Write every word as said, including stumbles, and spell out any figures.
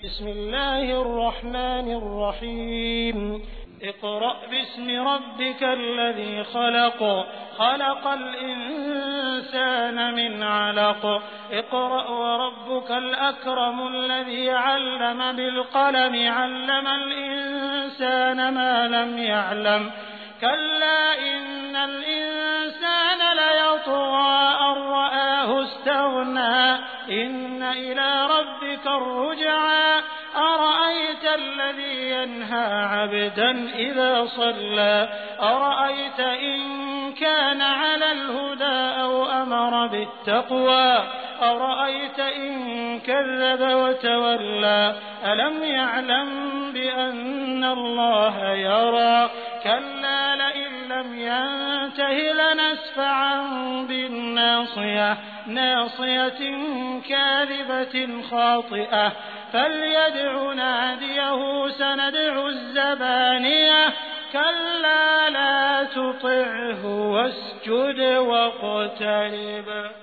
بسم الله الرحمن الرحيم اقرأ باسم ربك الذي خلق خلق الإنسان من علق اقرأ وربك الأكرم الذي علم بالقلم علم الإنسان ما لم يعلم كلا إن الإنسان ليطغى أن رآه استغنى إن إلى ربك الرجعى أرأيت الذي ينهى عبدا إذا صلى أرأيت إن كان على الهدى أو أمر بالتقوى أرأيت إن كذب وتولى ألم يعلم بأن الله يرى كلا لئن لم ينته لنسفعا بالناصية ناصية كاذبة خاطئة فليدع ناديه سندع الزبانية كلا لا تطعه واسجد واقترب.